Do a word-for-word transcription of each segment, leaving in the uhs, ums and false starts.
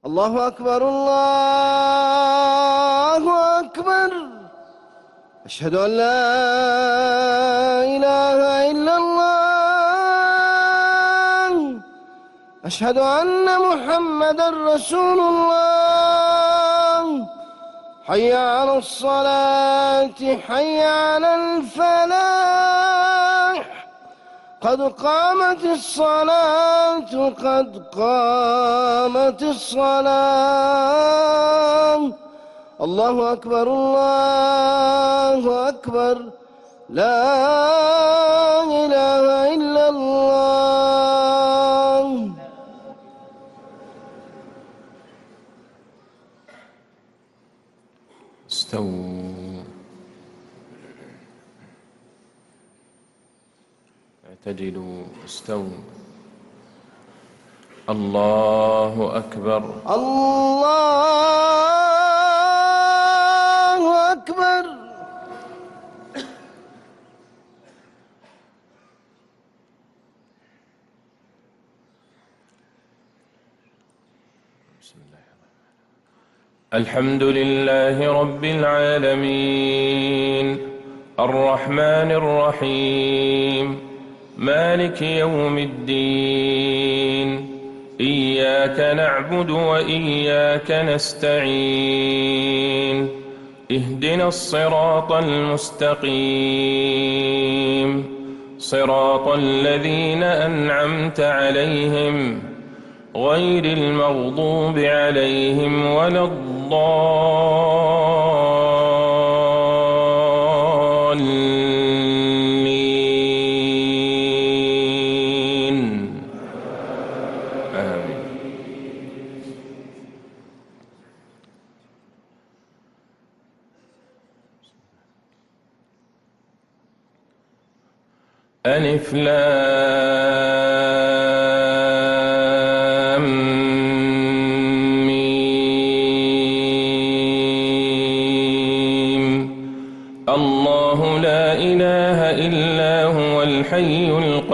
الله أكبر الله أكبر. أشهد أن لا إله إلا الله. أشهد أن محمدًا رسول الله. حي على الصلاة حي على الفلاح. قد قامت الصلاة قد قامت الصلاة. الله أكبر الله أكبر. لا إله إلا الله. استووا. اعتدلوا. استووا. الله أكبر. الله أكبر. بسم الله الحمد لله رب العالمين الرحمن الرحيم مالك يوم الدين إياك نعبد وإياك نستعين اهدنا الصراط المستقيم صراط الذين أنعمت عليهم غير المغضوب عليهم ولا الضالين آمين. ألف لام ميم. الله لا إله إلا هو الحي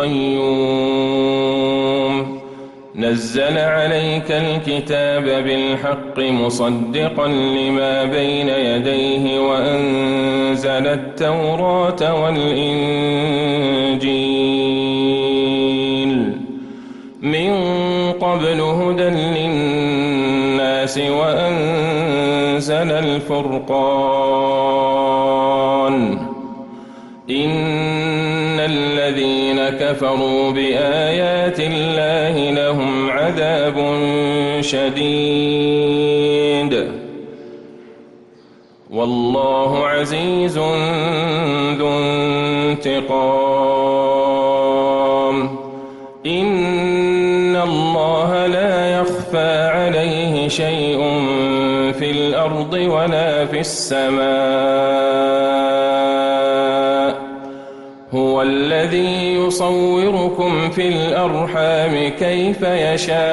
القيوم نزل عليك الكتاب بالحق مصدقا لما بين يديه وأنزل التوراة والإنجيل من قبل هدى للناس وأنزل الفرقان إن الذين كفروا بآيات الله لهم عذاب شديد والله عزيز ذو انتقام إن الله لا يخفى عليه شيء في الأرض ولا في السماء هو الذي يصوركم في الأرحام كيف يشاء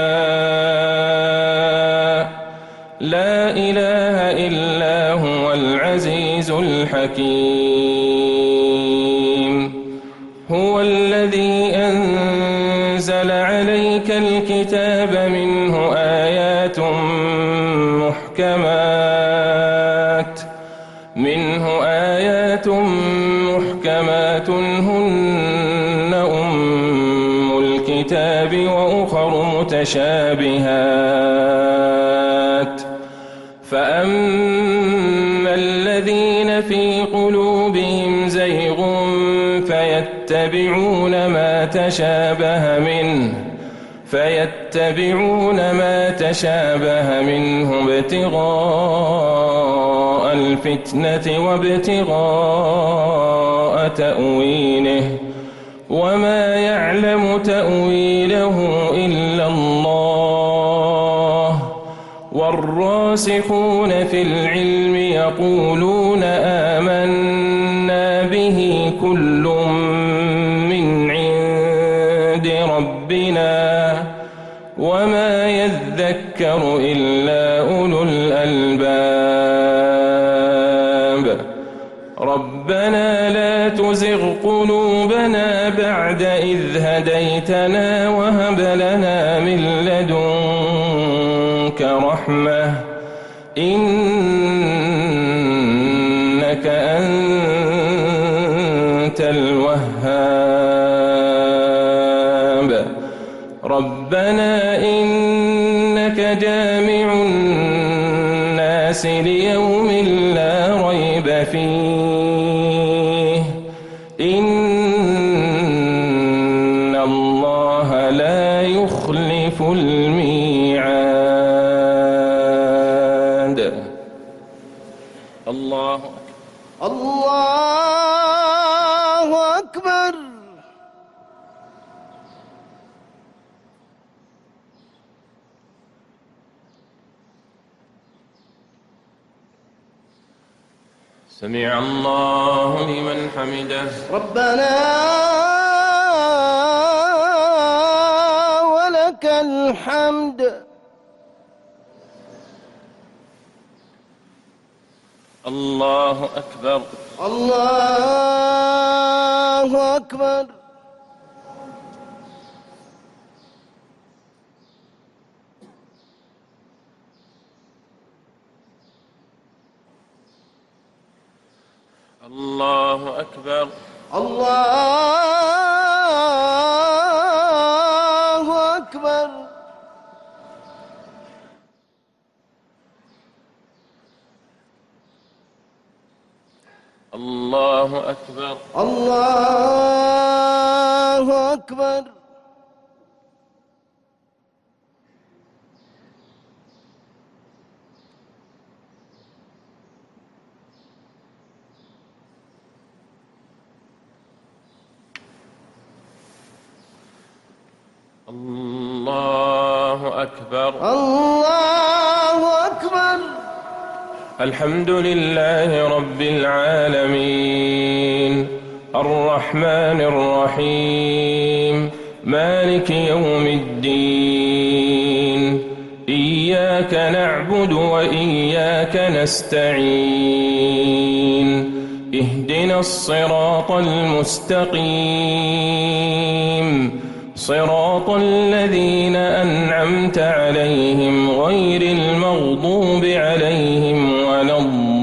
لا إله إلا هو العزيز الحكيم هو الذي أنزل عليك الكتاب منه آيات محكمات منه آيات محكمات هن أم الكتاب وأخر متشابهات فأما الذين في قلوبهم زيغ فيتبعون ما تشابه منه فيتبعون ما تشابه منه ابتغاء الفتنة وابتغاء تأويله وما يعلم تأويله إلا الله والراسخون في العلم يقولون آمنا به كل من عند ربنا وما يذكر إلا أولو الألباب ربنا لا تزغ قلوبنا بعد إذ هديتنا وهب لنا من لدنك منك رحمة إنك أنت الوهاب ربنا إنك جامع الناس ليوم لا ريب فيه إن الله لا يخلف الميعاد. الله الله أكبر. سمع الله لمن حمده ربنا ولك الحمد. الله أكبر. الله أكبر. الله أكبر. الله أكبر. الله أكبر. الله أكبر. الله أكبر. الله أكبر. الحمد لله رب العالمين الرحمن الرحيم مالك يوم الدين إياك نعبد وإياك نستعين اهدنا الصراط المستقيم صراط الذين أنعمت عليهم غير المغضوب عليهم ولا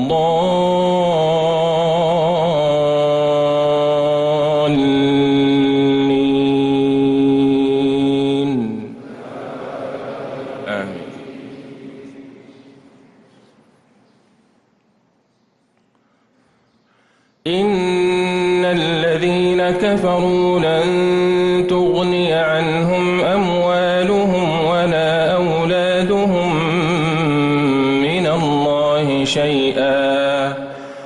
الضالين آمين. إن الذين كفروا لن تغني عنهم أموالهم ولا أولادهم من الله شيئا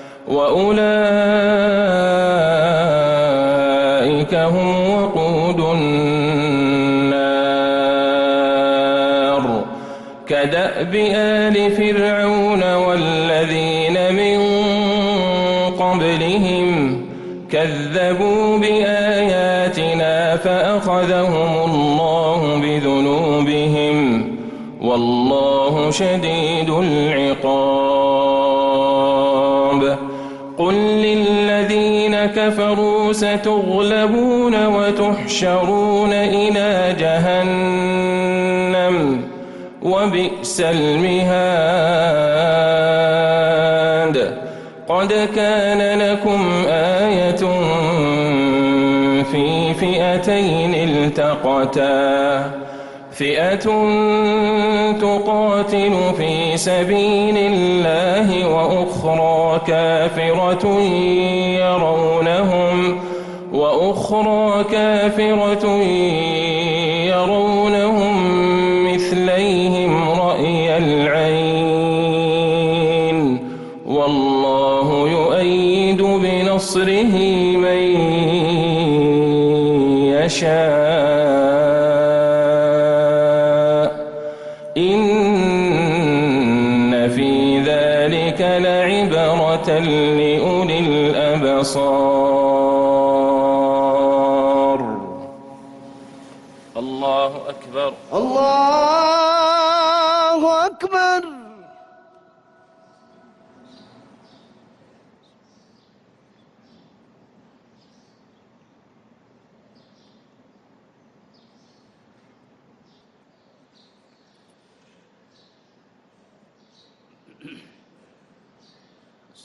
وأولئك هم وقود النار كدأب آل فرعون والذين من قبلهم كذبوا بآياتنا فأخذهم الله بذنوبهم والله شديد العقاب. قل للذين كفروا ستغلبون وتحشرون إلى جهنم وبئس المهاد. قد كان لكم آية في فئتين التقتا فئة تقاتل في سبيل الله وأخرى كافرة يرونهم وأخرى كافرة يرونهم مثليهم رأي العين والله يؤيد بنصره من يشاء إن في ذلك لعبرة لأولي الأبصار. الله أكبر. الله أكبر.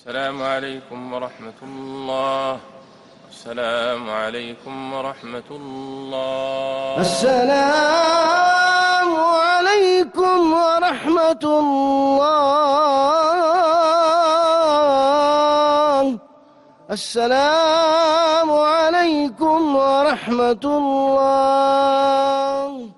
السلام عليكم ورحمة الله. السلام عليكم ورحمة الله. السلام عليكم ورحمة الله. السلام عليكم ورحمة الله.